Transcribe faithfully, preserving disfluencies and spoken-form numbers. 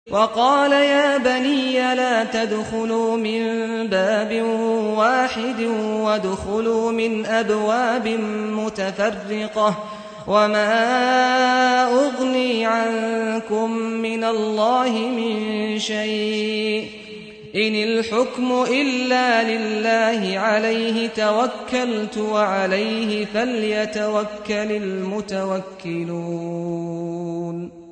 وقال يا بني لا تدخلوا من باب واحد وادخلوا من أبواب متفرقة وما أغني عنكم من الله من شيء إن الحكم إلا لله عليه توكلت وعليه فليتوكل المتوكلون